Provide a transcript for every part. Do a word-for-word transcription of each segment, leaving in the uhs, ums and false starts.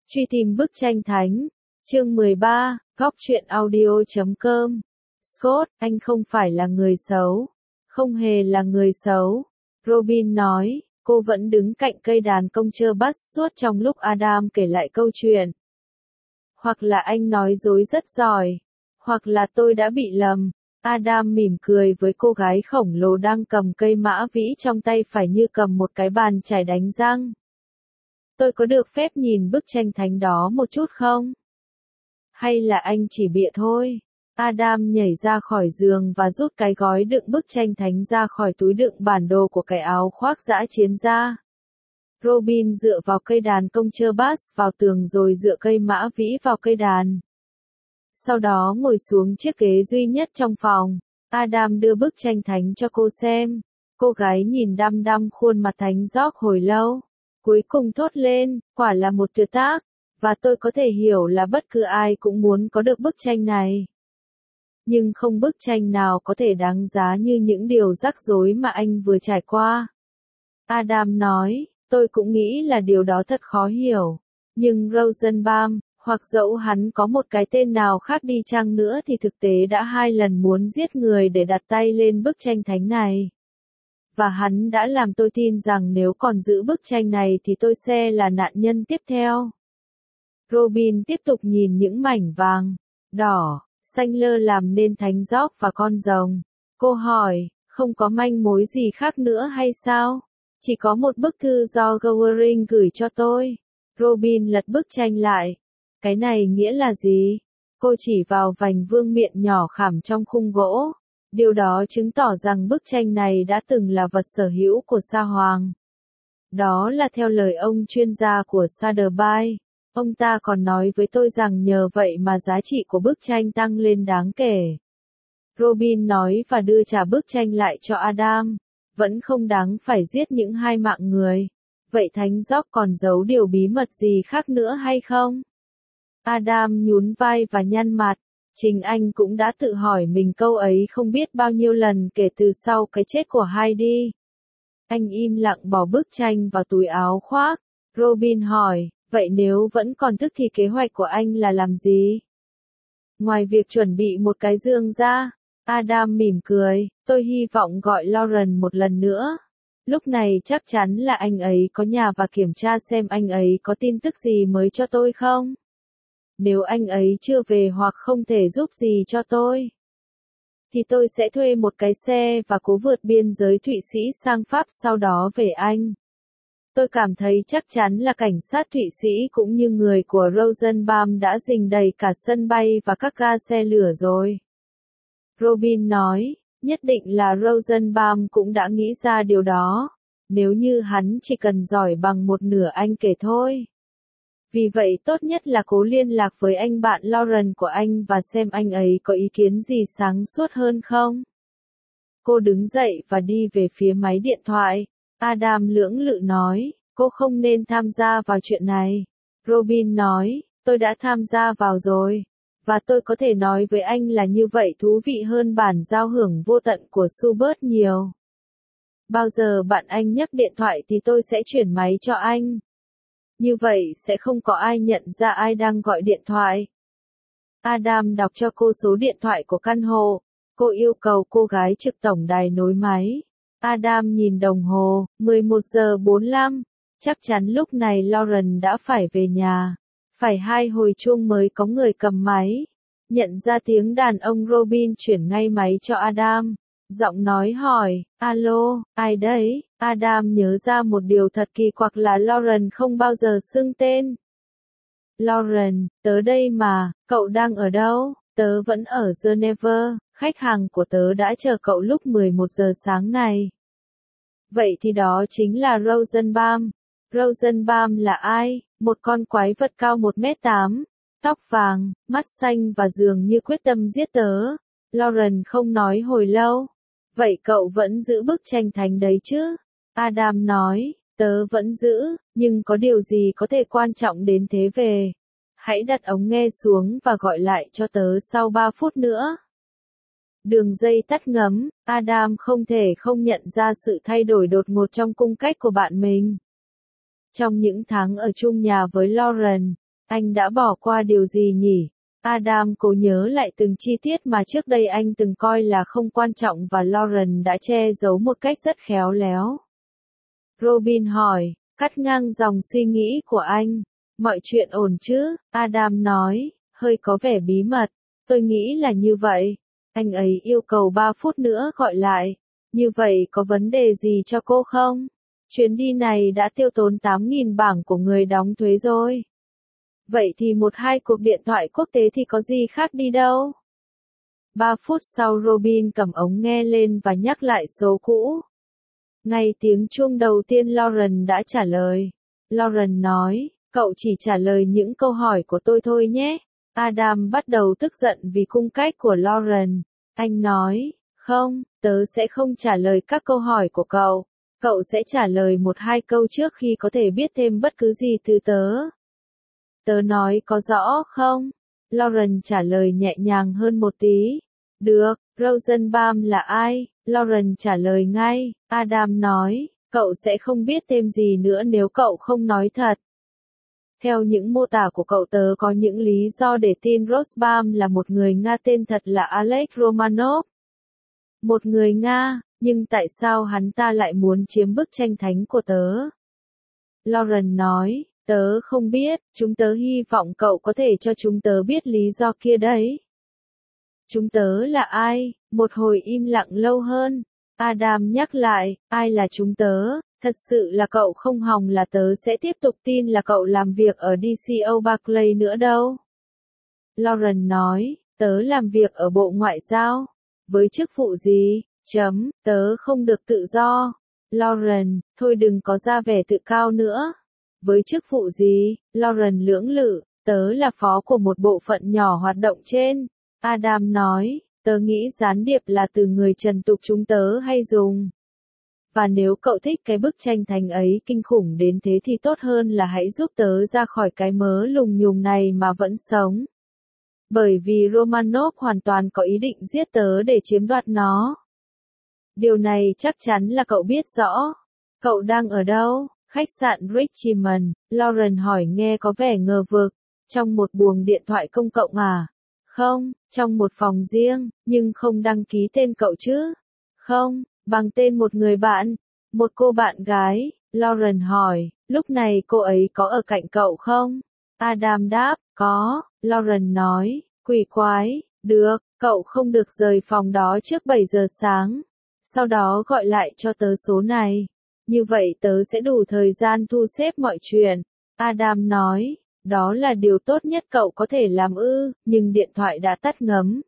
Truy tìm bức tranh thánh. Chương mười ba, góc truyện audio chấm com. Scott, anh không phải là người xấu. Không hề là người xấu. Robin nói, cô vẫn đứng cạnh cây đàn công chơ bass suốt trong lúc Adam kể lại câu chuyện. Hoặc là anh nói dối rất giỏi. Hoặc là tôi đã bị lầm. Adam mỉm cười với cô gái khổng lồ đang cầm cây mã vĩ trong tay phải như cầm một cái bàn chải đánh răng. Tôi có được phép nhìn bức tranh thánh đó một chút không? Hay là anh chỉ bịa thôi? Adam nhảy ra khỏi giường và rút cái gói đựng bức tranh thánh ra khỏi túi đựng bản đồ của cái áo khoác dã chiến ra. Robin dựa vào cây đàn công chơ bass vào tường rồi dựa cây mã vĩ vào cây đàn. Sau đó ngồi xuống chiếc ghế duy nhất trong phòng. Adam đưa bức tranh thánh cho cô xem. Cô gái nhìn đăm đăm khuôn mặt thánh George hồi lâu. Cuối cùng thốt lên, quả là một tuyệt tác, và tôi có thể hiểu là bất cứ ai cũng muốn có được bức tranh này. Nhưng không bức tranh nào có thể đáng giá như những điều rắc rối mà anh vừa trải qua. Adam nói, tôi cũng nghĩ là điều đó thật khó hiểu. Nhưng Rosenbaum, hoặc dẫu hắn có một cái tên nào khác đi chăng nữa thì thực tế đã hai lần muốn giết người để đặt tay lên bức tranh thánh này. Và hắn đã làm tôi tin rằng nếu còn giữ bức tranh này thì tôi sẽ là nạn nhân tiếp theo. Robin tiếp tục nhìn những mảnh vàng, đỏ, xanh lơ làm nên thánh George và con rồng. Cô hỏi, không có manh mối gì khác nữa hay sao? Chỉ có một bức thư do Goering gửi cho tôi. Robin lật bức tranh lại. Cái này nghĩa là gì? Cô chỉ vào vành vương miện nhỏ khảm trong khung gỗ. Điều đó chứng tỏ rằng bức tranh này đã từng là vật sở hữu của Sa Hoàng. Đó là theo lời ông chuyên gia của Sotheby's. Ông ta còn nói với tôi rằng nhờ vậy mà giá trị của bức tranh tăng lên đáng kể. Robin nói và đưa trả bức tranh lại cho Adam. Vẫn không đáng phải giết những hai mạng người. Vậy Thánh George còn giấu điều bí mật gì khác nữa hay không? Adam nhún vai và nhăn mặt. Chính anh cũng đã tự hỏi mình câu ấy không biết bao nhiêu lần kể từ sau cái chết của Heidi. Anh im lặng bỏ bức tranh vào túi áo khoác. Robin hỏi, vậy nếu vẫn còn thức thì kế hoạch của anh là làm gì? Ngoài việc chuẩn bị một cái giường ra, Adam mỉm cười, tôi hy vọng gọi Lauren một lần nữa. Lúc này chắc chắn là anh ấy có nhà và kiểm tra xem anh ấy có tin tức gì mới cho tôi không? Nếu anh ấy chưa về hoặc không thể giúp gì cho tôi, thì tôi sẽ thuê một cái xe và cố vượt biên giới Thụy Sĩ sang Pháp sau đó về Anh. Tôi cảm thấy chắc chắn là cảnh sát Thụy Sĩ cũng như người của Rosenbaum đã rình đầy cả sân bay và các ga xe lửa rồi. Robin nói, nhất định là Rosenbaum cũng đã nghĩ ra điều đó, nếu như hắn chỉ cần giỏi bằng một nửa anh kể thôi. Vì vậy tốt nhất là cố liên lạc với anh bạn Lauren của anh và xem anh ấy có ý kiến gì sáng suốt hơn không. Cô đứng dậy và đi về phía máy điện thoại. Adam lưỡng lự nói, cô không nên tham gia vào chuyện này. Robin nói, tôi đã tham gia vào rồi. Và tôi có thể nói với anh là như vậy thú vị hơn bản giao hưởng vô tận của Schubert nhiều. Bao giờ bạn anh nhấc điện thoại thì tôi sẽ chuyển máy cho anh. Như vậy sẽ không có ai nhận ra ai đang gọi điện thoại. Adam đọc cho cô số điện thoại của căn hộ. Cô yêu cầu cô gái trực tổng đài nối máy. Adam nhìn đồng hồ, mười một giờ bốn mươi lăm. Chắc chắn lúc này Lauren đã phải về nhà. Phải hai hồi chuông mới có người cầm máy. Nhận ra tiếng đàn ông Robin chuyển ngay máy cho Adam. Giọng nói hỏi, alo, ai đấy? Adam nhớ ra một điều thật kỳ quặc là Lauren không bao giờ xưng tên. Lauren, tớ đây mà, cậu đang ở đâu? Tớ vẫn ở Geneva, khách hàng của tớ đã chờ cậu lúc mười một giờ sáng này. Vậy thì đó chính là Rosenbaum. Rosenbaum là ai? Một con quái vật cao một mét tám, tóc vàng, mắt xanh và dường như quyết tâm giết tớ. Lauren không nói hồi lâu. Vậy cậu vẫn giữ bức tranh thánh đấy chứ? Adam nói, tớ vẫn giữ, nhưng có điều gì có thể quan trọng đến thế về? Hãy đặt ống nghe xuống và gọi lại cho tớ sau ba phút nữa. Đường dây tắt ngấm, Adam không thể không nhận ra sự thay đổi đột ngột trong cung cách của bạn mình. Trong những tháng ở chung nhà với Lauren, Anh đã bỏ qua điều gì nhỉ? Adam cố nhớ lại từng chi tiết mà trước đây anh từng coi là không quan trọng và Lauren đã che giấu một cách rất khéo léo. Robin hỏi, cắt ngang dòng suy nghĩ của anh. Mọi chuyện ổn chứ? Adam nói, hơi có vẻ bí mật. Tôi nghĩ là như vậy. Anh ấy yêu cầu ba phút nữa gọi lại. Như vậy có vấn đề gì cho cô không? Chuyến đi này đã tiêu tốn tám nghìn bảng của người đóng thuế rồi. Vậy thì một hai cuộc điện thoại quốc tế thì có gì khác đi đâu? Ba phút sau Robin cầm ống nghe lên và nhắc lại số cũ. Ngay tiếng chuông đầu tiên Lauren đã trả lời. Lauren nói, cậu chỉ trả lời những câu hỏi của tôi thôi nhé. Adam bắt đầu tức giận vì cung cách của Lauren. Anh nói, không, tớ sẽ không trả lời các câu hỏi của cậu. Cậu sẽ trả lời một hai câu trước khi có thể biết thêm bất cứ gì từ tớ. Tớ nói có rõ không? Lauren trả lời nhẹ nhàng hơn một tí. Được, Rosenbaum là ai? Lauren trả lời ngay. Adam nói, cậu sẽ không biết thêm gì nữa nếu cậu không nói thật. Theo những mô tả của cậu tớ có những lý do để tin Rosenbaum là một người Nga tên thật là Alex Romanov. Một người Nga, nhưng tại sao hắn ta lại muốn chiếm bức tranh thánh của tớ? Lauren nói, tớ không biết, chúng tớ hy vọng cậu có thể cho chúng tớ biết lý do kia đấy. Chúng tớ là ai? Một hồi im lặng lâu hơn. Adam nhắc lại, ai là chúng tớ? Thật sự là cậu không hòng là tớ sẽ tiếp tục tin là cậu làm việc ở đê xê o Barclay nữa đâu. Lauren nói, tớ làm việc ở Bộ Ngoại giao. Với chức vụ gì? Chấm, tớ không được tự do. Lauren, thôi đừng có ra vẻ tự cao nữa. Với chức vụ gì? Lauren lưỡng lự, tớ là phó của một bộ phận nhỏ hoạt động trên. Adam nói, tớ nghĩ gián điệp là từ người trần tục chúng tớ hay dùng. Và nếu cậu thích cái bức tranh thành ấy kinh khủng đến thế thì tốt hơn là hãy giúp tớ ra khỏi cái mớ lùng nhùng này mà vẫn sống. Bởi vì Romanov hoàn toàn có ý định giết tớ để chiếm đoạt nó. Điều này chắc chắn là cậu biết rõ. Cậu đang ở đâu? Khách sạn Richmond, Lauren hỏi nghe có vẻ ngờ vực. Trong một buồng điện thoại công cộng à? Không, trong một phòng riêng, nhưng không đăng ký tên cậu chứ? Không, bằng tên một người bạn. Một cô bạn gái, Lauren hỏi, lúc này cô ấy có ở cạnh cậu không? Adam đáp, có, Lauren nói, quỷ quái, được, cậu không được rời phòng đó trước bảy giờ sáng. Sau đó gọi lại cho tớ số này. Như vậy tớ sẽ đủ thời gian thu xếp mọi chuyện. Adam nói, đó là điều tốt nhất cậu có thể làm ư, nhưng điện thoại đã tắt ngấm.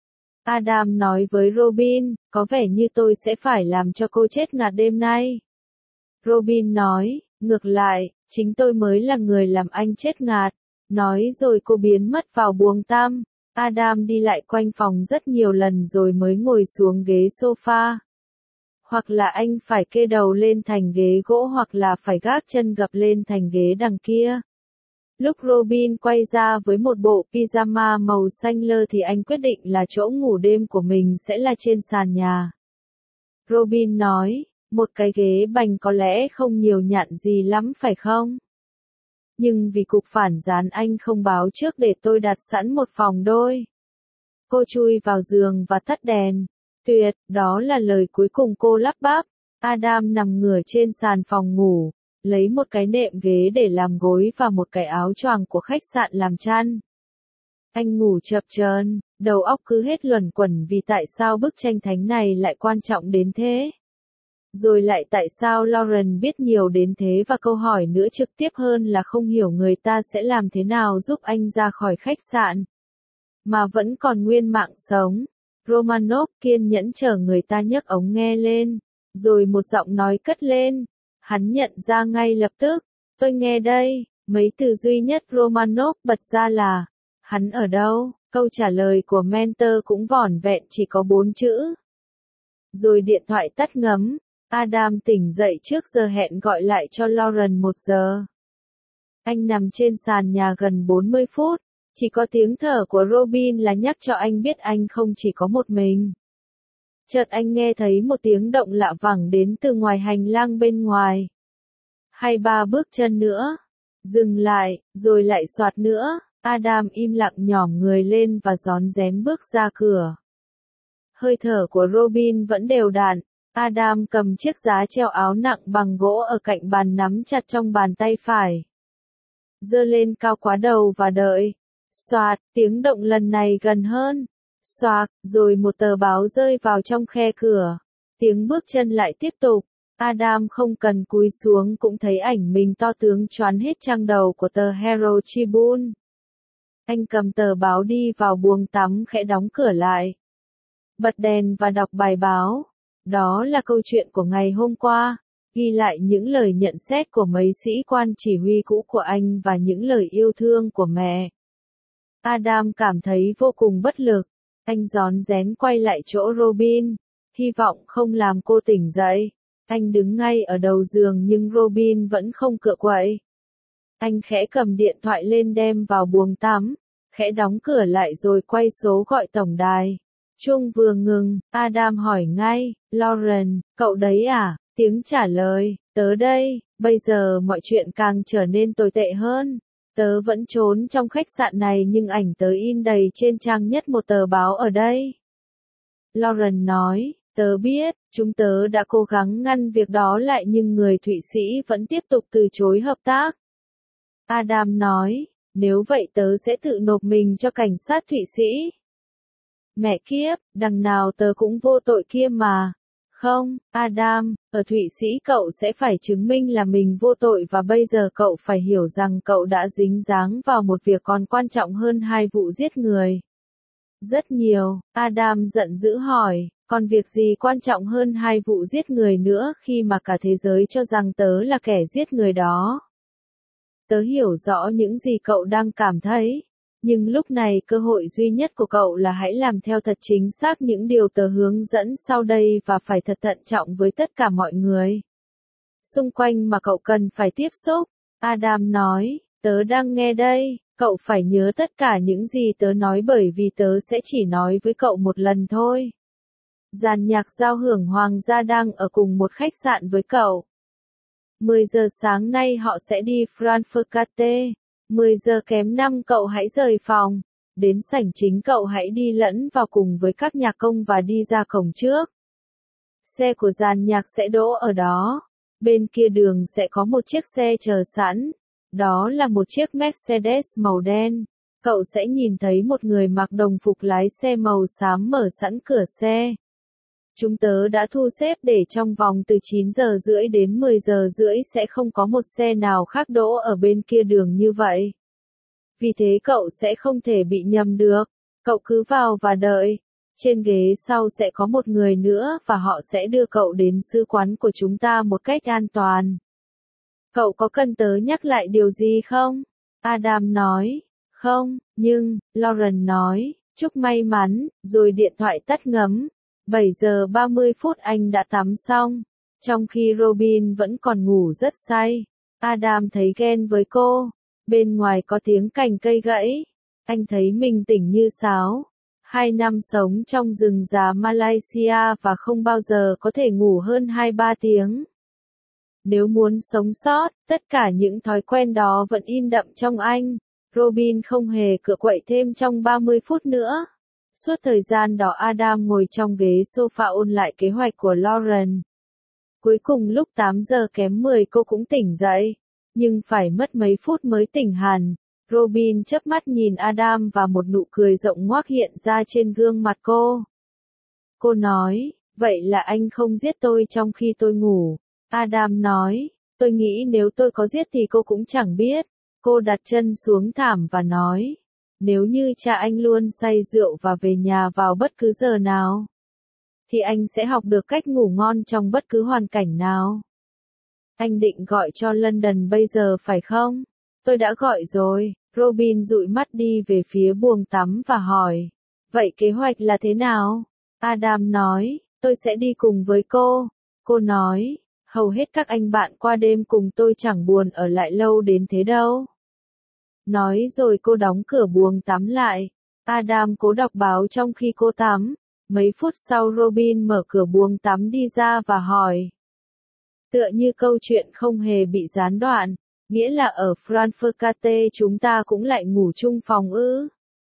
Adam nói với Robin, có vẻ như tôi sẽ phải làm cho cô chết ngạt đêm nay. Robin nói, ngược lại, chính tôi mới là người làm anh chết ngạt. Nói rồi cô biến mất vào buồng tăm. Adam đi lại quanh phòng rất nhiều lần rồi mới ngồi xuống ghế sofa. Hoặc là anh phải kê đầu lên thành ghế gỗ hoặc là phải gác chân gập lên thành ghế đằng kia. Lúc Robin quay ra với một bộ pyjama màu xanh lơ thì anh quyết định là chỗ ngủ đêm của mình sẽ là trên sàn nhà. Robin nói, một cái ghế bành có lẽ không nhiều nhặn gì lắm phải không? Nhưng vì cục phản gián anh không báo trước để tôi đặt sẵn một phòng đôi. Cô chui vào giường và tắt đèn. Tuyệt, đó là lời cuối cùng cô lắp bắp. Adam nằm ngửa trên sàn phòng ngủ, lấy một cái nệm ghế để làm gối và một cái áo choàng của khách sạn làm chăn. Anh ngủ chập chờn, đầu óc cứ hết luẩn quẩn vì tại sao bức tranh thánh này lại quan trọng đến thế. Rồi lại tại sao Lauren biết nhiều đến thế và câu hỏi nữa trực tiếp hơn là không hiểu người ta sẽ làm thế nào giúp anh ra khỏi khách sạn. Mà vẫn còn nguyên mạng sống. Romanov kiên nhẫn chờ người ta nhấc ống nghe lên. Rồi một giọng nói cất lên. Hắn nhận ra ngay lập tức. Tôi nghe đây. Mấy từ duy nhất Romanov bật ra là. Hắn ở đâu? Câu trả lời của mentor cũng vỏn vẹn chỉ có bốn chữ. Rồi điện thoại tắt ngấm. Adam tỉnh dậy trước giờ hẹn gọi lại cho Lauren một giờ. Anh nằm trên sàn nhà gần bốn mươi phút. Chỉ có tiếng thở của Robin là nhắc cho anh biết anh không chỉ có một mình. Chợt anh nghe thấy một tiếng động lạ vẳng đến từ ngoài hành lang bên ngoài. Hai ba bước chân nữa. Dừng lại, rồi lại soạt nữa. Adam im lặng nhỏm người lên và rón rén bước ra cửa. Hơi thở của Robin vẫn đều đặn. Adam cầm chiếc giá treo áo nặng bằng gỗ ở cạnh bàn nắm chặt trong bàn tay phải. Giơ lên cao quá đầu và đợi. Soạt, tiếng động lần này gần hơn. Soạt, rồi một tờ báo rơi vào trong khe cửa. Tiếng bước chân lại tiếp tục. Adam không cần cúi xuống cũng thấy ảnh mình to tướng choán hết trang đầu của tờ Herald Tribune. Anh cầm tờ báo đi vào buồng tắm khẽ đóng cửa lại. Bật đèn và đọc bài báo. Đó là câu chuyện của ngày hôm qua, ghi lại những lời nhận xét của mấy sĩ quan chỉ huy cũ của anh và những lời yêu thương của mẹ. Adam cảm thấy vô cùng bất lực. Anh rón rén quay lại chỗ Robin, hy vọng không làm cô tỉnh dậy. Anh đứng ngay ở đầu giường nhưng Robin vẫn không cựa quậy. Anh khẽ cầm điện thoại lên đem vào buồng tắm, khẽ đóng cửa lại rồi quay số gọi tổng đài. Chuông vừa ngừng, Adam hỏi ngay, Lauren, cậu đấy à? Tiếng trả lời, tớ đây, bây giờ mọi chuyện càng trở nên tồi tệ hơn. Tớ vẫn trốn trong khách sạn này nhưng ảnh tớ in đầy trên trang nhất một tờ báo ở đây. Lauren nói, tớ biết, chúng tớ đã cố gắng ngăn việc đó lại nhưng người Thụy Sĩ vẫn tiếp tục từ chối hợp tác. Adam nói, nếu vậy tớ sẽ tự nộp mình cho cảnh sát Thụy Sĩ. Mẹ kiếp, đằng nào tớ cũng vô tội kia mà. Không, Adam, ở Thụy Sĩ cậu sẽ phải chứng minh là mình vô tội và bây giờ cậu phải hiểu rằng cậu đã dính dáng vào một việc còn quan trọng hơn hai vụ giết người. Rất nhiều, Adam giận dữ hỏi, còn việc gì quan trọng hơn hai vụ giết người nữa khi mà cả thế giới cho rằng tớ là kẻ giết người đó. Tớ hiểu rõ những gì cậu đang cảm thấy. Nhưng lúc này cơ hội duy nhất của cậu là hãy làm theo thật chính xác những điều tớ hướng dẫn sau đây và phải thật thận trọng với tất cả mọi người xung quanh mà cậu cần phải tiếp xúc. Adam nói, tớ đang nghe đây, cậu phải nhớ tất cả những gì tớ nói bởi vì tớ sẽ chỉ nói với cậu một lần thôi. Dàn nhạc giao hưởng hoàng gia đang ở cùng một khách sạn với cậu. mười giờ sáng nay họ sẽ đi Frankfurt. mười giờ kém năm cậu hãy rời phòng, đến sảnh chính cậu hãy đi lẫn vào cùng với các nhạc công và đi ra cổng trước. Xe của dàn nhạc sẽ đỗ ở đó, bên kia đường sẽ có một chiếc xe chờ sẵn, đó là một chiếc Mercedes màu đen. Cậu sẽ nhìn thấy một người mặc đồng phục lái xe màu xám mở sẵn cửa xe. Chúng tớ đã thu xếp để trong vòng từ chín giờ rưỡi đến mười giờ rưỡi sẽ không có một xe nào khác đỗ ở bên kia đường như vậy. Vì thế cậu sẽ không thể bị nhầm được. Cậu cứ vào và đợi. Trên ghế sau sẽ có một người nữa và họ sẽ đưa cậu đến sứ quán của chúng ta một cách an toàn. Cậu có cần tớ nhắc lại điều gì không? Adam nói. Không, nhưng, Lauren nói, chúc may mắn, rồi điện thoại tắt ngấm. bảy giờ ba mươi phút anh đã tắm xong, trong khi Robin vẫn còn ngủ rất say. Adam thấy ghen với cô, bên ngoài có tiếng cành cây gãy, anh thấy mình tỉnh như sáo. Hai năm sống trong rừng già Malaysia và không bao giờ có thể ngủ hơn hai ba tiếng. Nếu muốn sống sót, tất cả những thói quen đó vẫn in đậm trong anh. Robin không hề cựa quậy thêm trong ba mươi phút nữa. Suốt thời gian đó Adam ngồi trong ghế sofa ôn lại kế hoạch của Lauren. Cuối cùng lúc tám giờ kém mười cô cũng tỉnh dậy, nhưng phải mất mấy phút mới tỉnh hẳn. Robin chớp mắt nhìn Adam và một nụ cười rộng ngoác hiện ra trên gương mặt cô. Cô nói, vậy là anh không giết tôi trong khi tôi ngủ. Adam nói, tôi nghĩ nếu tôi có giết thì cô cũng chẳng biết. Cô đặt chân xuống thảm và nói, nếu như cha anh luôn say rượu và về nhà vào bất cứ giờ nào, thì anh sẽ học được cách ngủ ngon trong bất cứ hoàn cảnh nào. Anh định gọi cho London bây giờ phải không? Tôi đã gọi rồi. Robin dụi mắt đi về phía buồng tắm và hỏi, vậy kế hoạch là thế nào? Adam nói, tôi sẽ đi cùng với cô. Cô nói, hầu hết các anh bạn qua đêm cùng tôi chẳng buồn ở lại lâu đến thế đâu. Nói rồi cô đóng cửa buồng tắm lại. Adam cố đọc báo trong khi cô tắm. Mấy phút sau Robin mở cửa buồng tắm đi ra và hỏi. Tựa như câu chuyện không hề bị gián đoạn, Nghĩa là ở Frankfurt chúng ta cũng lại ngủ chung phòng ư?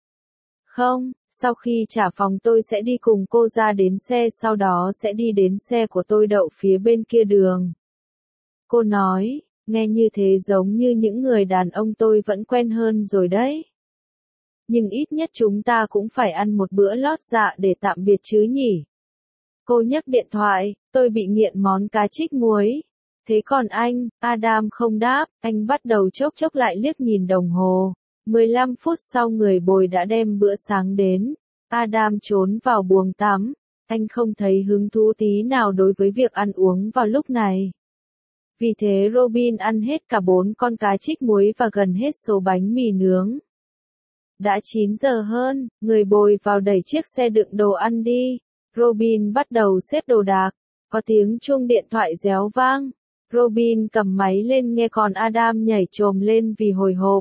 Không, sau khi trả phòng tôi sẽ đi cùng cô ra đến xe, sau đó sẽ đi đến xe của tôi đậu phía bên kia đường. Cô nói, nghe như thế giống như những người đàn ông tôi vẫn quen hơn rồi đấy. Nhưng ít nhất chúng ta cũng phải ăn một bữa lót dạ để tạm biệt chứ nhỉ? Cô nhấc điện thoại, tôi bị nghiện món cá trích muối. Thế còn anh? Adam không đáp, anh bắt đầu chốc chốc lại liếc nhìn đồng hồ. mười lăm phút sau người bồi đã đem bữa sáng đến. Adam trốn vào buồng tắm. Anh không thấy hứng thú tí nào đối với việc ăn uống vào lúc này. Vì thế Robin ăn hết cả bốn con cá trích muối và gần hết số bánh mì nướng. Đã chín giờ hơn, người bồi vào đẩy chiếc xe đựng đồ ăn đi. Robin bắt đầu xếp đồ đạc. Có tiếng chuông điện thoại réo vang. Robin cầm máy lên nghe còn Adam nhảy chồm lên vì hồi hộp.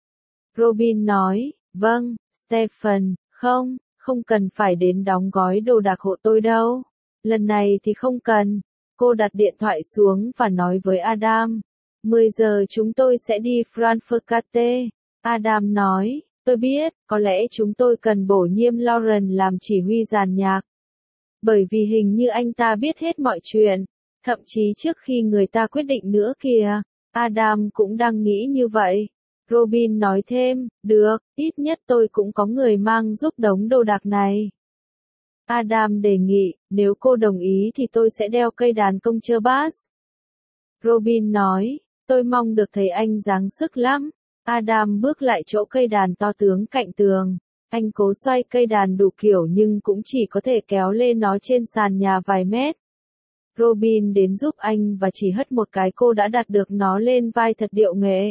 Robin nói, vâng, Stephen, không, không cần phải đến đóng gói đồ đạc hộ tôi đâu. Lần này thì không cần. Cô đặt điện thoại xuống và nói với Adam. mười giờ chúng tôi sẽ đi Frankfurt. Adam nói, tôi biết, có lẽ chúng tôi cần bổ nhiệm Lauren làm chỉ huy dàn nhạc. Bởi vì hình như anh ta biết hết mọi chuyện. Thậm chí trước khi người ta quyết định nữa kìa. Adam cũng đang nghĩ như vậy. Robin nói thêm, được, ít nhất tôi cũng có người mang giúp đống đồ đạc này. Adam đề nghị, nếu cô đồng ý thì tôi sẽ đeo cây đàn công chơ bass. Robin nói, tôi mong được thấy anh dáng sức lắm. Adam bước lại chỗ cây đàn to tướng cạnh tường. Anh cố xoay cây đàn đủ kiểu nhưng cũng chỉ có thể kéo lên nó trên sàn nhà vài mét. Robin đến giúp anh và chỉ hất một cái cô đã đặt được nó lên vai thật điệu nghệ.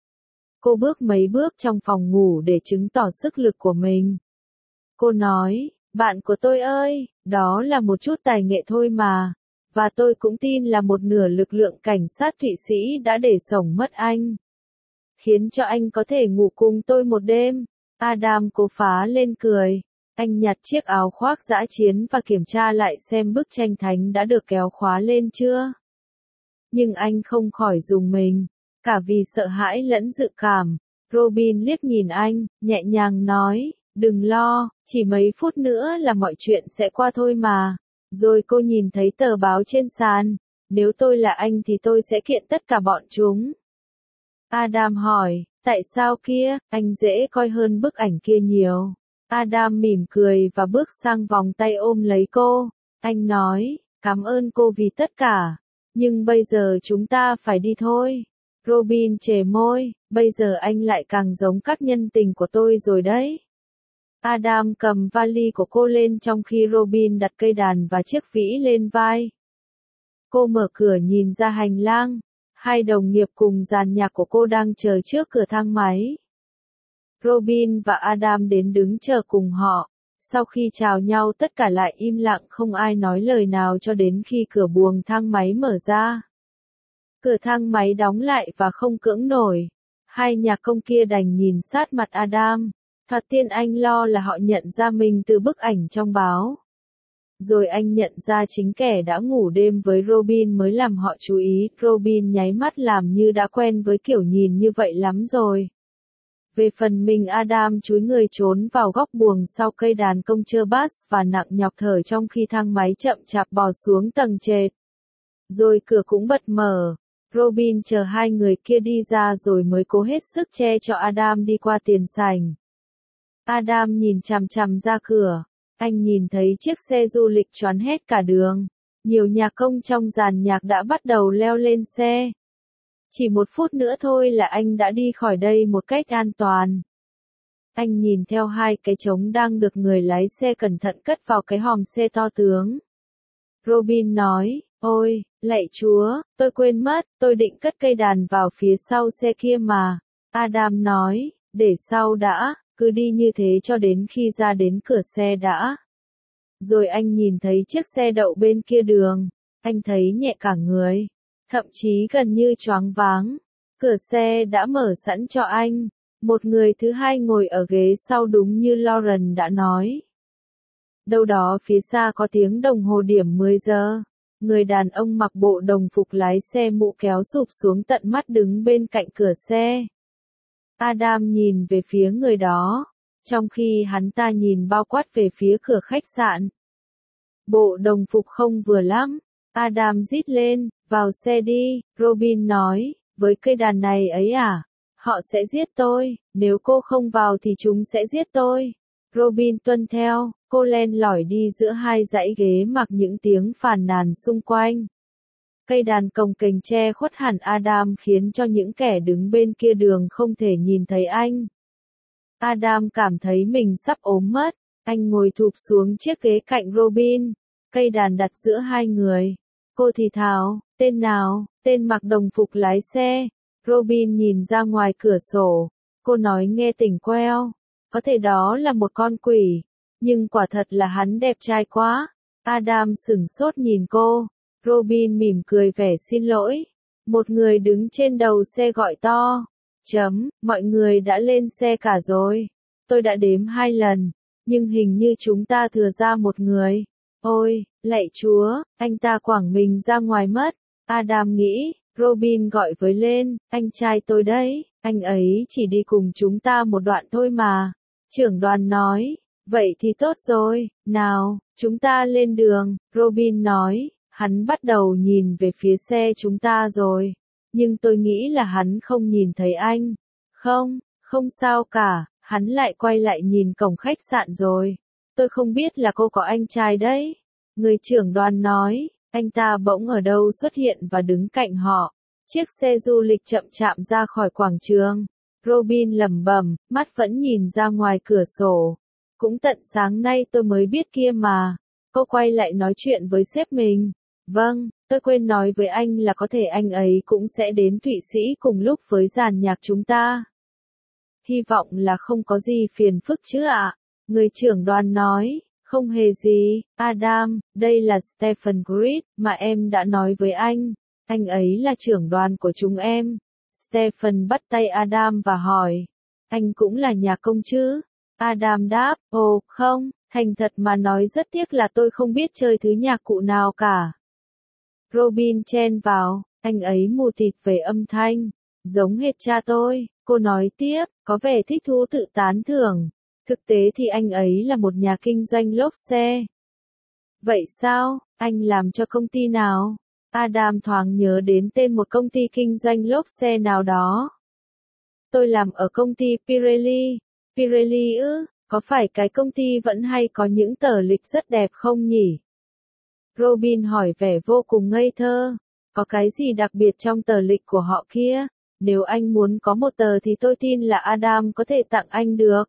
Cô bước mấy bước trong phòng ngủ để chứng tỏ sức lực của mình. Cô nói, bạn của tôi ơi, đó là một chút tài nghệ thôi mà. Và tôi cũng tin là một nửa lực lượng cảnh sát Thụy Sĩ đã để sống mất anh. Khiến cho anh có thể ngủ cùng tôi một đêm. Adam cố phá lên cười. Anh nhặt chiếc áo khoác dã chiến và kiểm tra lại xem bức tranh thánh đã được kéo khóa lên chưa. Nhưng anh không khỏi rùng mình. Cả vì sợ hãi lẫn dự cảm. Robin liếc nhìn anh, nhẹ nhàng nói, đừng lo, chỉ mấy phút nữa là mọi chuyện sẽ qua thôi mà. Rồi cô nhìn thấy tờ báo trên sàn. Nếu tôi là anh thì tôi sẽ kiện tất cả bọn chúng. Adam hỏi, tại sao kia, anh dễ coi hơn bức ảnh kia nhiều. Adam mỉm cười và bước sang vòng tay ôm lấy cô. Anh nói, cảm ơn cô vì tất cả. Nhưng bây giờ chúng ta phải đi thôi. Robin chề môi, bây giờ anh lại càng giống các nhân tình của tôi rồi đấy. Adam cầm vali của cô lên trong khi Robin đặt cây đàn và chiếc vĩ lên vai. Cô mở cửa nhìn ra hành lang. Hai đồng nghiệp cùng dàn nhạc của cô đang chờ trước cửa thang máy. Robin và Adam đến đứng chờ cùng họ. Sau khi chào nhau tất cả lại im lặng không ai nói lời nào cho đến khi cửa buồng thang máy mở ra. Cửa thang máy đóng lại và không cưỡng nổi. Hai nhạc công kia đành nhìn sát mặt Adam. Thoạt tiên anh lo là họ nhận ra mình từ bức ảnh trong báo. Rồi anh nhận ra chính kẻ đã ngủ đêm với Robin mới làm họ chú ý. Robin nháy mắt làm như đã quen với kiểu nhìn như vậy lắm rồi. Về phần mình Adam chúi người trốn vào góc buồng sau cây đàn công chơ bass và nặng nhọc thở trong khi thang máy chậm chạp bò xuống tầng trệt. Rồi cửa cũng bật mở. Robin chờ hai người kia đi ra rồi mới cố hết sức che cho Adam đi qua tiền sảnh. Adam nhìn chằm chằm ra cửa. Anh nhìn thấy chiếc xe du lịch choán hết cả đường. Nhiều nhạc công trong dàn nhạc đã bắt đầu leo lên xe. Chỉ một phút nữa thôi là anh đã đi khỏi đây một cách an toàn. Anh nhìn theo hai cái trống đang được người lái xe cẩn thận cất vào cái hòm xe to tướng. Robin nói, ôi, lạy Chúa, tôi quên mất, tôi định cất cây đàn vào phía sau xe kia mà. Adam nói, để sau đã, cứ đi như thế cho đến khi ra đến cửa xe đã. Rồi anh nhìn thấy chiếc xe đậu bên kia đường. Anh thấy nhẹ cả người. Thậm chí gần như choáng váng. Cửa xe đã mở sẵn cho anh. Một người thứ hai ngồi ở ghế sau đúng như Lauren đã nói. Đâu đó phía xa có tiếng đồng hồ điểm mười giờ. Người đàn ông mặc bộ đồng phục lái xe mũ kéo sụp xuống tận mắt đứng bên cạnh cửa xe. Adam nhìn về phía người đó, trong khi hắn ta nhìn bao quát về phía cửa khách sạn. Bộ đồng phục không vừa lắm. Adam rít lên, vào xe đi, Robin nói, với cây đàn này ấy à? Họ sẽ giết tôi, nếu cô không vào thì chúng sẽ giết tôi. Robin tuân theo, cô len lỏi đi giữa hai dãy ghế mặc những tiếng phàn nàn xung quanh. Cây đàn cồng kềnh che khuất hẳn Adam khiến cho những kẻ đứng bên kia đường không thể nhìn thấy anh. Adam cảm thấy mình sắp ốm mất, anh ngồi thụp xuống chiếc ghế cạnh Robin, cây đàn đặt giữa hai người. Cô thì thào, tên nào, tên mặc đồng phục lái xe. Robin nhìn ra ngoài cửa sổ, cô nói nghe tỉnh queo, có thể đó là một con quỷ, nhưng quả thật là hắn đẹp trai quá. Adam sửng sốt nhìn cô, Robin mỉm cười vẻ xin lỗi. Một người đứng trên đầu xe gọi to, chấm, mọi người đã lên xe cả rồi, tôi đã đếm hai lần, nhưng hình như chúng ta thừa ra một người. Ôi, lạy Chúa, anh ta quẳng mình ra ngoài mất. Adam nghĩ, Robin gọi với lên, anh trai tôi đấy, anh ấy chỉ đi cùng chúng ta một đoạn thôi mà. Trưởng đoàn nói, vậy thì tốt rồi, nào, chúng ta lên đường. Robin nói, hắn bắt đầu nhìn về phía xe chúng ta rồi, nhưng tôi nghĩ là hắn không nhìn thấy anh. Không, không sao cả, hắn lại quay lại nhìn cổng khách sạn rồi. Tôi không biết là cô có anh trai đấy. Người trưởng đoàn nói, anh ta bỗng ở đâu xuất hiện và đứng cạnh họ. Chiếc xe du lịch chậm chạm ra khỏi quảng trường. Robin lẩm bẩm, mắt vẫn nhìn ra ngoài cửa sổ. Cũng tận sáng nay tôi mới biết kia mà. Cô quay lại nói chuyện với sếp mình. Vâng, tôi quên nói với anh là có thể anh ấy cũng sẽ đến Thụy Sĩ cùng lúc với dàn nhạc chúng ta. Hy vọng là không có gì phiền phức chứ ạ. Người trưởng đoàn nói, không hề gì, Adam, đây là Stephen Grid, mà em đã nói với anh. Anh ấy là trưởng đoàn của chúng em. Stephen bắt tay Adam và hỏi, anh cũng là nhạc công chứ? Adam đáp, ồ, không, thành thật mà nói rất tiếc là tôi không biết chơi thứ nhạc cụ nào cả. Robin chen vào, anh ấy mù tịt về âm thanh, giống hệt cha tôi. Cô nói tiếp, có vẻ thích thú tự tán thưởng. Thực tế thì anh ấy là một nhà kinh doanh lốp xe. Vậy sao, anh làm cho công ty nào? Adam thoáng nhớ đến tên một công ty kinh doanh lốp xe nào đó. Tôi làm ở công ty Pirelli. Pirelli ư, có phải cái công ty vẫn hay có những tờ lịch rất đẹp không nhỉ? Robin hỏi vẻ vô cùng ngây thơ. Có cái gì đặc biệt trong tờ lịch của họ kia? Nếu anh muốn có một tờ thì tôi tin là Adam có thể tặng anh được.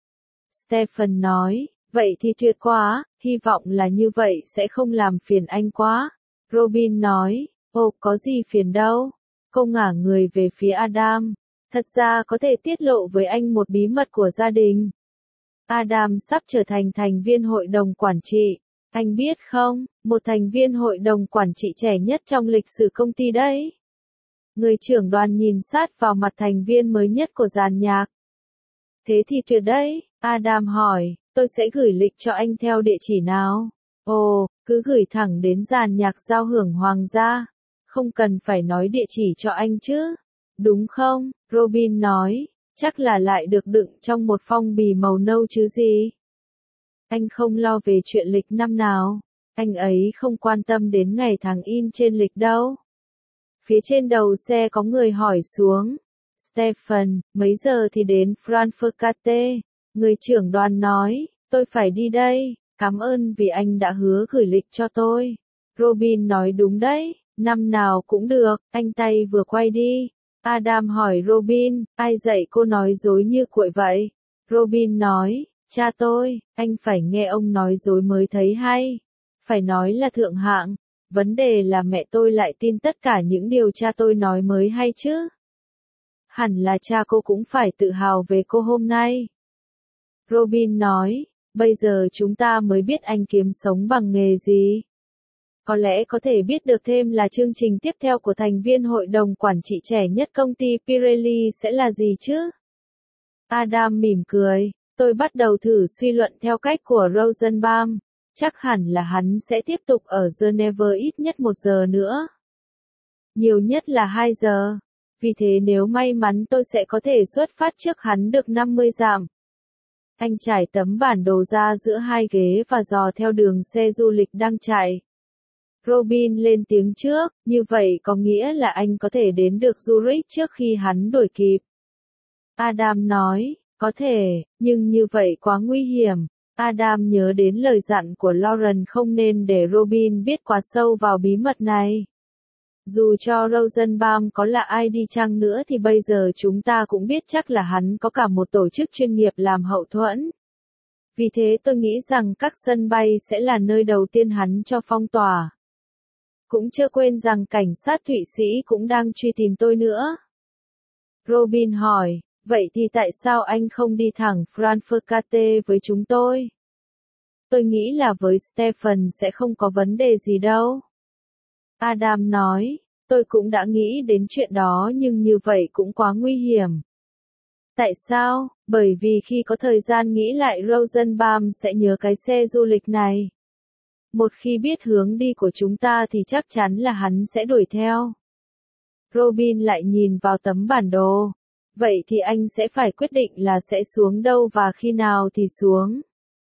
Stephen nói, vậy thì tuyệt quá, hy vọng là như vậy sẽ không làm phiền anh quá. Robin nói, ồ, có gì phiền đâu. Cô ngả người về phía Adam. Thật ra có thể tiết lộ với anh một bí mật của gia đình. Adam sắp trở thành thành viên hội đồng quản trị. Anh biết không, một thành viên hội đồng quản trị trẻ nhất trong lịch sử công ty đấy. Người trưởng đoàn nhìn sát vào mặt thành viên mới nhất của dàn nhạc. Thế thì tuyệt đấy, Adam hỏi, tôi sẽ gửi lịch cho anh theo địa chỉ nào? Ồ, cứ gửi thẳng đến dàn nhạc giao hưởng hoàng gia. Không cần phải nói địa chỉ cho anh chứ. Đúng không? Robin nói, chắc là lại được đựng trong một phong bì màu nâu chứ gì. Anh không lo về chuyện lịch năm nào. Anh ấy không quan tâm đến ngày tháng in trên lịch đâu. Phía trên đầu xe có người hỏi xuống. Stephen, mấy giờ thì đến Frankfurt? Người trưởng đoàn nói, tôi phải đi đây, cảm ơn vì anh đã hứa gửi lịch cho tôi. Robin nói đúng đấy, năm nào cũng được, anh tay vừa quay đi. Adam hỏi Robin, ai dạy cô nói dối như cuội vậy? Robin nói, cha tôi, anh phải nghe ông nói dối mới thấy hay. Phải nói là thượng hạng, vấn đề là mẹ tôi lại tin tất cả những điều cha tôi nói mới hay chứ. Hẳn là cha cô cũng phải tự hào về cô hôm nay. Robin nói, bây giờ chúng ta mới biết anh kiếm sống bằng nghề gì. Có lẽ có thể biết được thêm là chương trình tiếp theo của thành viên hội đồng quản trị trẻ nhất công ty Pirelli sẽ là gì chứ? Adam mỉm cười, tôi bắt đầu thử suy luận theo cách của Rosenbaum. chắc hẳn là hắn sẽ tiếp tục ở Geneva ít nhất một giờ nữa. Nhiều nhất là hai giờ. Vì thế nếu may mắn tôi sẽ có thể xuất phát trước hắn được năm mươi dặm. Anh trải tấm bản đồ ra giữa hai ghế và dò theo đường xe du lịch đang chạy. Robin lên tiếng trước, như vậy có nghĩa là anh có thể đến được Zurich trước khi hắn đuổi kịp. Adam nói, có thể, nhưng như vậy quá nguy hiểm. Adam nhớ đến lời dặn của Lauren không nên để Robin biết quá sâu vào bí mật này. Dù cho Rosenbaum có là ai đi chăng nữa thì bây giờ chúng ta cũng biết chắc là hắn có cả một tổ chức chuyên nghiệp làm hậu thuẫn. Vì thế tôi nghĩ rằng các sân bay sẽ là nơi đầu tiên hắn cho phong tỏa. Cũng chưa quên rằng cảnh sát Thụy Sĩ cũng đang truy tìm tôi nữa. Robin hỏi, vậy thì tại sao anh không đi thẳng Frankfurt với chúng tôi? Tôi nghĩ là với Stephen sẽ không có vấn đề gì đâu. Adam nói, tôi cũng đã nghĩ đến chuyện đó nhưng như vậy cũng quá nguy hiểm. Tại sao? Bởi vì khi có thời gian nghĩ lại Rosenbaum sẽ nhớ cái xe du lịch này. Một khi biết hướng đi của chúng ta thì chắc chắn là hắn sẽ đuổi theo. Robin lại nhìn vào tấm bản đồ. Vậy thì anh sẽ phải quyết định là sẽ xuống đâu và khi nào thì xuống.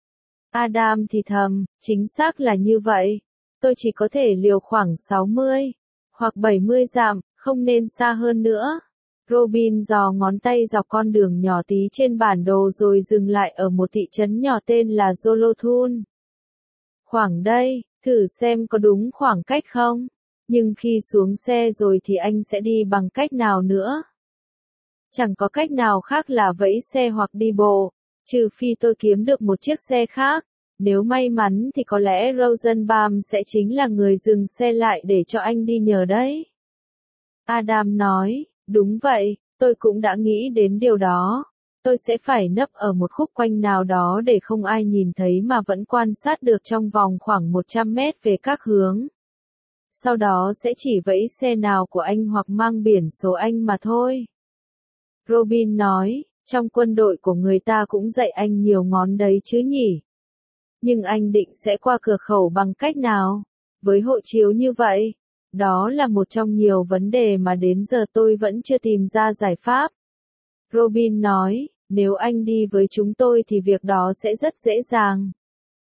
Adam thì thầm, chính xác là như vậy. Tôi chỉ có thể liều khoảng sáu mươi hoặc bảy mươi dặm, không nên xa hơn nữa. Robin giò ngón tay dọc con đường nhỏ tí trên bản đồ rồi dừng lại ở một thị trấn nhỏ tên là Zolothurn. Khoảng đây, thử xem có đúng khoảng cách không. Nhưng khi xuống xe rồi thì anh sẽ đi bằng cách nào nữa? Chẳng có cách nào khác là vẫy xe hoặc đi bộ, trừ phi tôi kiếm được một chiếc xe khác. Nếu may mắn thì có lẽ Rosenbaum sẽ chính là người dừng xe lại để cho anh đi nhờ đấy. Adam nói, đúng vậy, tôi cũng đã nghĩ đến điều đó. Tôi sẽ phải nấp ở một khúc quanh nào đó để không ai nhìn thấy mà vẫn quan sát được trong vòng khoảng một trăm mét về các hướng. Sau đó sẽ chỉ vẫy xe nào của anh hoặc mang biển số anh mà thôi. Robin nói, trong quân đội của người ta cũng dạy anh nhiều ngón đấy chứ nhỉ? Nhưng anh định sẽ qua cửa khẩu bằng cách nào? Với hộ chiếu như vậy? Đó là một trong nhiều vấn đề mà đến giờ tôi vẫn chưa tìm ra giải pháp. Robin nói, nếu anh đi với chúng tôi thì việc đó sẽ rất dễ dàng.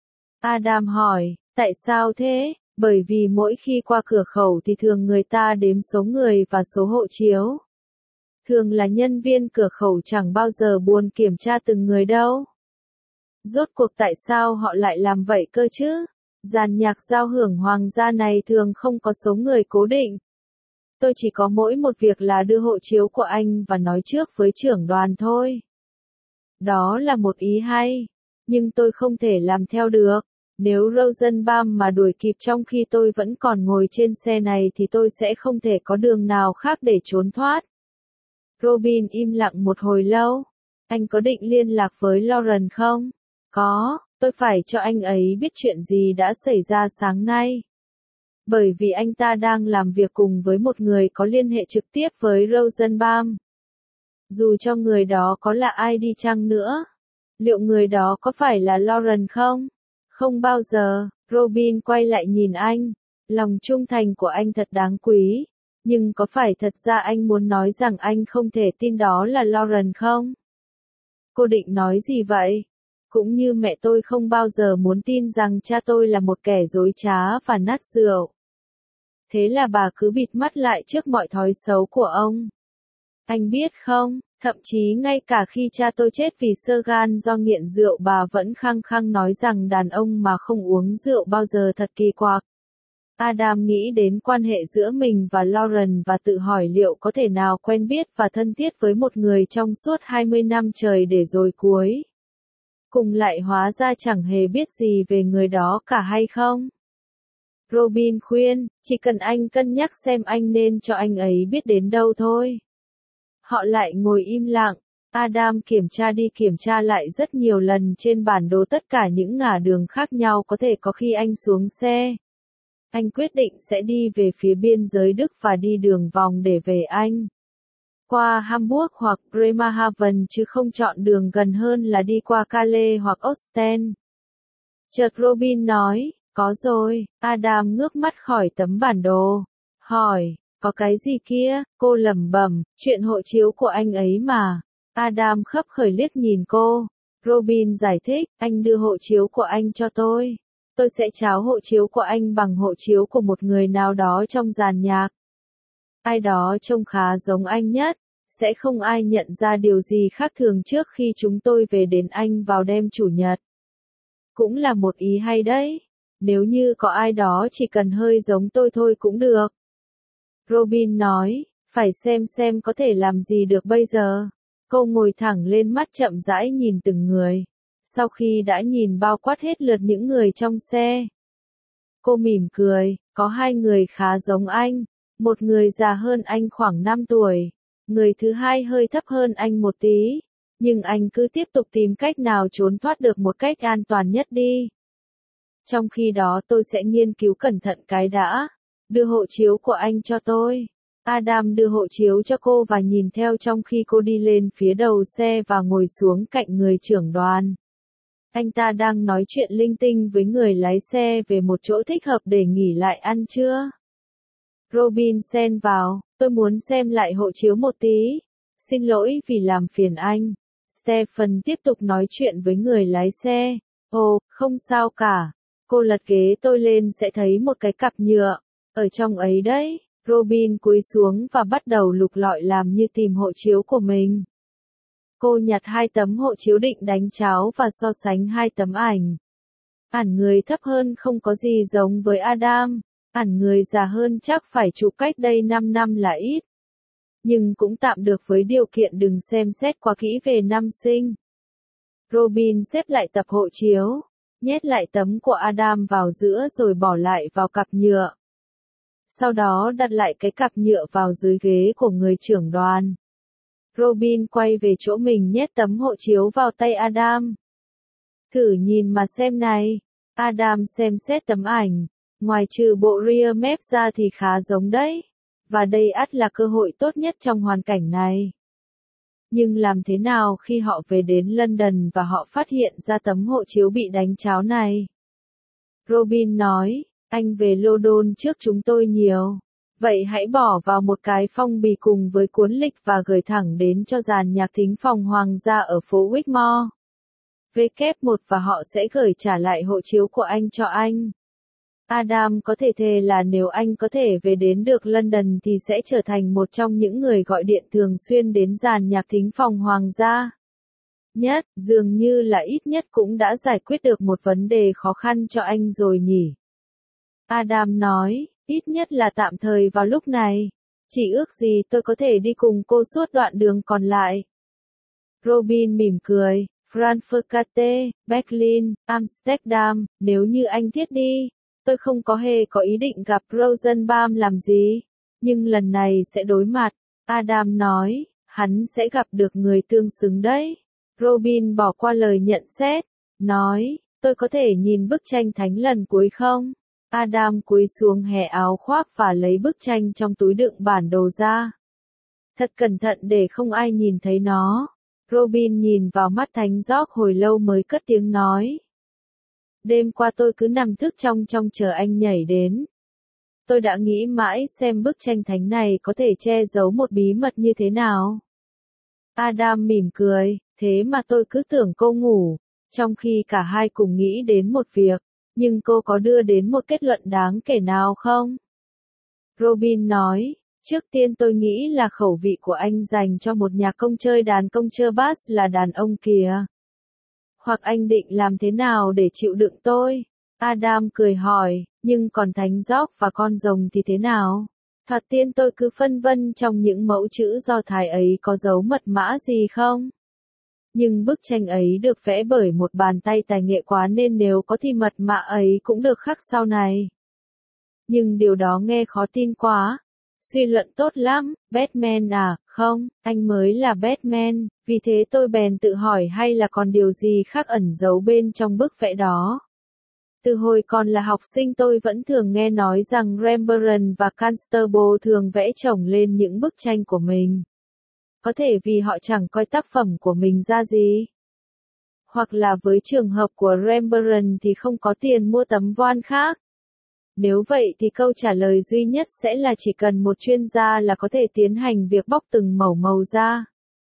Adam hỏi, tại sao thế? Bởi vì mỗi khi qua cửa khẩu thì thường người ta đếm số người và số hộ chiếu. Thường là nhân viên cửa khẩu chẳng bao giờ buồn kiểm tra từng người đâu. Rốt cuộc tại sao họ lại làm vậy cơ chứ? Dàn nhạc giao hưởng hoàng gia này thường không có số người cố định. Tôi chỉ có mỗi một việc là đưa hộ chiếu của anh và nói trước với trưởng đoàn thôi. Đó là một ý hay. Nhưng tôi không thể làm theo được. Nếu Rosenbaum mà đuổi kịp trong khi tôi vẫn còn ngồi trên xe này thì tôi sẽ không thể có đường nào khác để trốn thoát. Robin im lặng một hồi lâu. Anh có định liên lạc với Lauren không? Có, tôi phải cho anh ấy biết chuyện gì đã xảy ra sáng nay. Bởi vì anh ta đang làm việc cùng với một người có liên hệ trực tiếp với Rosenbaum. Dù cho người đó có là ai đi chăng nữa. Liệu người đó có phải là Lauren không? Không bao giờ. Robin quay lại nhìn anh. Lòng trung thành của anh thật đáng quý. Nhưng có phải thật ra anh muốn nói rằng anh không thể tin đó là Lauren không? Cô định nói gì vậy? Cũng như mẹ tôi không bao giờ muốn tin rằng cha tôi là một kẻ dối trá và nát rượu. Thế là bà cứ bịt mắt lại trước mọi thói xấu của ông. Anh biết không, thậm chí ngay cả khi cha tôi chết vì xơ gan do nghiện rượu bà vẫn khăng khăng nói rằng đàn ông mà không uống rượu bao giờ thật kỳ quặc. Adam nghĩ đến quan hệ giữa mình và Lauren và tự hỏi liệu có thể nào quen biết và thân thiết với một người trong suốt hai mươi năm trời để rồi cuối cùng lại hóa ra chẳng hề biết gì về người đó cả hay không? Robin khuyên, chỉ cần anh cân nhắc xem anh nên cho anh ấy biết đến đâu thôi. Họ lại ngồi im lặng. Adam kiểm tra đi kiểm tra lại rất nhiều lần trên bản đồ tất cả những ngả đường khác nhau có thể có khi anh xuống xe. Anh quyết định sẽ đi về phía biên giới Đức và đi đường vòng để về Anh. Qua Hamburg hoặc Bremerhaven chứ không chọn đường gần hơn là đi qua Calais hoặc Ostend. Chợt Robin nói, có rồi. Adam ngước mắt khỏi tấm bản đồ. Hỏi, có cái gì kia? Cô lẩm bẩm, chuyện hộ chiếu của anh ấy mà. Adam khấp khởi liếc nhìn cô. Robin giải thích, anh đưa hộ chiếu của anh cho tôi. Tôi sẽ tráo hộ chiếu của anh bằng hộ chiếu của một người nào đó trong dàn nhạc. Ai đó trông khá giống anh nhất. Sẽ không ai nhận ra điều gì khác thường trước khi chúng tôi về đến Anh vào đêm Chủ nhật. Cũng là một ý hay đấy. Nếu như có ai đó chỉ cần hơi giống tôi thôi cũng được. Robin nói, phải xem xem có thể làm gì được bây giờ. Cô ngồi thẳng lên, mắt chậm rãi nhìn từng người. Sau khi đã nhìn bao quát hết lượt những người trong xe, cô mỉm cười, có hai người khá giống anh. Một người già hơn anh khoảng năm tuổi. Người thứ hai hơi thấp hơn anh một tí. Nhưng anh cứ tiếp tục tìm cách nào trốn thoát được một cách an toàn nhất đi. Trong khi đó tôi sẽ nghiên cứu cẩn thận cái đã. Đưa hộ chiếu của anh cho tôi. Adam đưa hộ chiếu cho cô và nhìn theo trong khi cô đi lên phía đầu xe và ngồi xuống cạnh người trưởng đoàn. Anh ta đang nói chuyện linh tinh với người lái xe về một chỗ thích hợp để nghỉ lại ăn trưa. Robin xen vào, tôi muốn xem lại hộ chiếu một tí. Xin lỗi vì làm phiền anh. Stephen tiếp tục nói chuyện với người lái xe. Ồ, không sao cả. Cô lật ghế tôi lên sẽ thấy một cái cặp nhựa. Ở trong ấy đấy. Robin cúi xuống và bắt đầu lục lọi làm như tìm hộ chiếu của mình. Cô nhặt hai tấm hộ chiếu định đánh cháo và so sánh hai tấm ảnh. Ảnh người thấp hơn không có gì giống với Adam. Ảnh người già hơn chắc phải chụp cách đây năm năm là ít. Nhưng cũng tạm được với điều kiện đừng xem xét quá kỹ về năm sinh. Robin xếp lại tập hộ chiếu, nhét lại tấm của Adam vào giữa rồi bỏ lại vào cặp nhựa. Sau đó đặt lại cái cặp nhựa vào dưới ghế của người trưởng đoàn. Robin quay về chỗ mình nhét tấm hộ chiếu vào tay Adam. Thử nhìn mà xem này. Adam xem xét tấm ảnh. Ngoài trừ bộ rear map ra thì khá giống đấy. Và đây ắt là cơ hội tốt nhất trong hoàn cảnh này. Nhưng làm thế nào khi họ về đến London và họ phát hiện ra tấm hộ chiếu bị đánh cháo này? Robin nói, anh về London trước chúng tôi nhiều. Vậy hãy bỏ vào một cái phong bì cùng với cuốn lịch và gửi thẳng đến cho dàn nhạc thính phòng hoàng gia ở phố Wigmore. vê kép một và họ sẽ gửi trả lại hộ chiếu của anh cho anh. Adam có thể thề là nếu anh có thể về đến được London thì sẽ trở thành một trong những người gọi điện thường xuyên đến dàn nhạc thính phòng hoàng gia. Nhất, dường như là ít nhất cũng đã giải quyết được một vấn đề khó khăn cho anh rồi nhỉ. Adam nói, ít nhất là tạm thời vào lúc này. Chỉ ước gì tôi có thể đi cùng cô suốt đoạn đường còn lại. Robin mỉm cười, Frankfurt, Berlin, Amsterdam, nếu như anh thiết đi. Tôi không có hề có ý định gặp Rosenbaum làm gì. Nhưng lần này sẽ đối mặt. Adam nói, hắn sẽ gặp được người tương xứng đấy. Robin bỏ qua lời nhận xét. Nói, tôi có thể nhìn bức tranh thánh lần cuối không? Adam cúi xuống hé áo khoác và lấy bức tranh trong túi đựng bản đồ ra. Thật cẩn thận để không ai nhìn thấy nó. Robin nhìn vào mắt thánh George hồi lâu mới cất tiếng nói. Đêm qua tôi cứ nằm thức trong trong chờ anh nhảy đến. Tôi đã nghĩ mãi xem bức tranh thánh này có thể che giấu một bí mật như thế nào. Adam mỉm cười, thế mà tôi cứ tưởng cô ngủ, trong khi cả hai cùng nghĩ đến một việc, nhưng cô có đưa đến một kết luận đáng kể nào không? Robin nói, trước tiên tôi nghĩ là khẩu vị của anh dành cho một nhạc công chơi đàn công chơ bass là đàn ông kìa. Hoặc anh định làm thế nào để chịu đựng tôi? Adam cười hỏi, nhưng còn thánh George và con rồng thì thế nào? Thoạt tiên tôi cứ phân vân trong những mẫu chữ Do Thái ấy có dấu mật mã gì không? Nhưng bức tranh ấy được vẽ bởi một bàn tay tài nghệ quá nên nếu có thì mật mã ấy cũng được khắc sau này. Nhưng điều đó nghe khó tin quá. Suy luận tốt lắm, Batman à, không, anh mới là Batman, vì thế tôi bèn tự hỏi hay là còn điều gì khác ẩn giấu bên trong bức vẽ đó. Từ hồi còn là học sinh tôi vẫn thường nghe nói rằng Rembrandt và Constable thường vẽ chồng lên những bức tranh của mình. Có thể vì họ chẳng coi tác phẩm của mình ra gì. Hoặc là với trường hợp của Rembrandt thì không có tiền mua tấm voan khác. Nếu vậy thì câu trả lời duy nhất sẽ là chỉ cần một chuyên gia là có thể tiến hành việc bóc từng mẩu màu ra.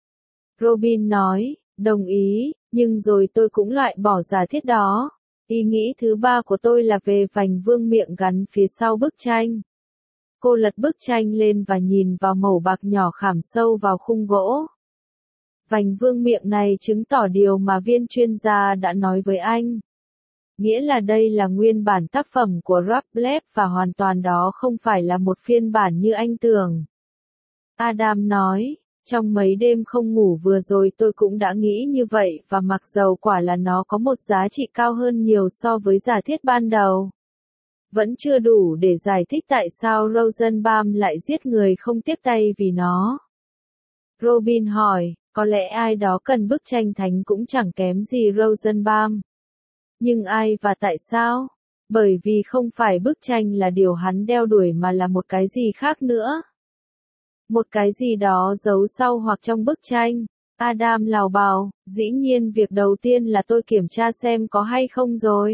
Robin nói, đồng ý, nhưng rồi tôi cũng loại bỏ giả thiết đó. Ý nghĩ thứ ba của tôi là về vành vương miệng gắn phía sau bức tranh. Cô lật bức tranh lên và nhìn vào mẩu bạc nhỏ khảm sâu vào khung gỗ. Vành vương miệng này chứng tỏ điều mà viên chuyên gia đã nói với anh. Nghĩa là đây là nguyên bản tác phẩm của Rabelais và hoàn toàn đó không phải là một phiên bản như anh tưởng. Adam nói, trong mấy đêm không ngủ vừa rồi tôi cũng đã nghĩ như vậy và mặc dầu quả là nó có một giá trị cao hơn nhiều so với giả thiết ban đầu. Vẫn chưa đủ để giải thích tại sao Rosenbaum lại giết người không tiếc tay vì nó. Robin hỏi, có lẽ ai đó cần bức tranh thánh cũng chẳng kém gì Rosenbaum. Nhưng ai và tại sao? Bởi vì không phải bức tranh là điều hắn đeo đuổi mà là một cái gì khác nữa. Một cái gì đó giấu sau hoặc trong bức tranh. Adam lào bào, dĩ nhiên việc đầu tiên là tôi kiểm tra xem có hay không rồi.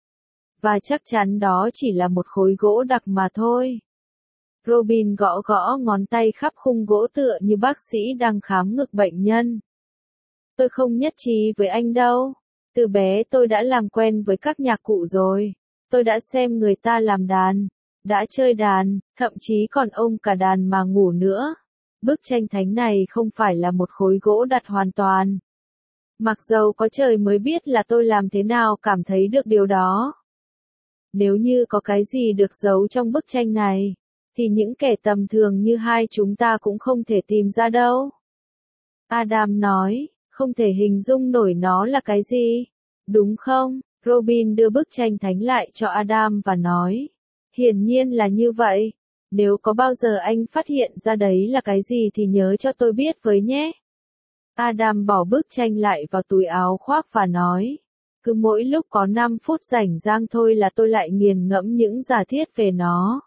Và chắc chắn đó chỉ là một khối gỗ đặc mà thôi. Robin gõ gõ ngón tay khắp khung gỗ tựa như bác sĩ đang khám ngực bệnh nhân. Tôi không nhất trí với anh đâu. Từ bé tôi đã làm quen với các nhạc cụ rồi. Tôi đã xem người ta làm đàn, đã chơi đàn, thậm chí còn ôm cả đàn mà ngủ nữa. Bức tranh thánh này không phải là một khối gỗ đặt hoàn toàn. Mặc dầu có trời mới biết là tôi làm thế nào cảm thấy được điều đó. Nếu như có cái gì được giấu trong bức tranh này, thì những kẻ tầm thường như hai chúng ta cũng không thể tìm ra đâu. Adam nói, không thể hình dung nổi nó là cái gì. Đúng không? Robin đưa bức tranh thánh lại cho Adam và nói, hiển nhiên là như vậy. Nếu có bao giờ anh phát hiện ra đấy là cái gì thì nhớ cho tôi biết với nhé. Adam bỏ bức tranh lại vào túi áo khoác và nói, cứ mỗi lúc có năm phút rảnh rang thôi là tôi lại nghiền ngẫm những giả thiết về nó.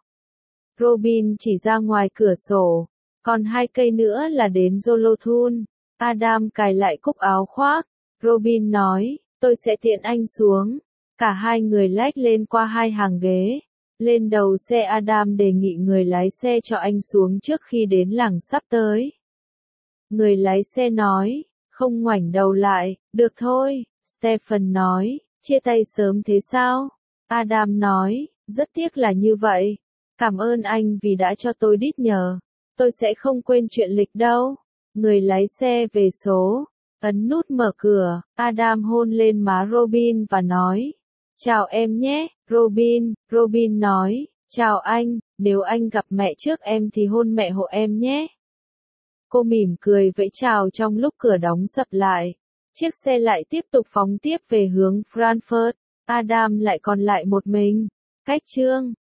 Robin chỉ ra ngoài cửa sổ, còn hai cây nữa là đến Yellowthun. Adam cài lại cúc áo khoác. Robin nói, tôi sẽ tiện anh xuống. Cả hai người lách lên qua hai hàng ghế. Lên đầu xe Adam đề nghị người lái xe cho anh xuống trước khi đến làng sắp tới. Người lái xe nói, không ngoảnh đầu lại, được thôi. Stephen nói, chia tay sớm thế sao? Adam nói, rất tiếc là như vậy. Cảm ơn anh vì đã cho tôi đít nhờ. Tôi sẽ không quên chuyện lịch đâu. Người lái xe về số. Ấn nút mở cửa. Adam hôn lên má Robin và nói, chào em nhé, Robin. Robin nói, chào anh, nếu anh gặp mẹ trước em thì hôn mẹ hộ em nhé. Cô mỉm cười vẫy chào trong lúc cửa đóng sập lại. Chiếc xe lại tiếp tục phóng tiếp về hướng Frankfurt. Adam lại còn lại một mình. Cách chương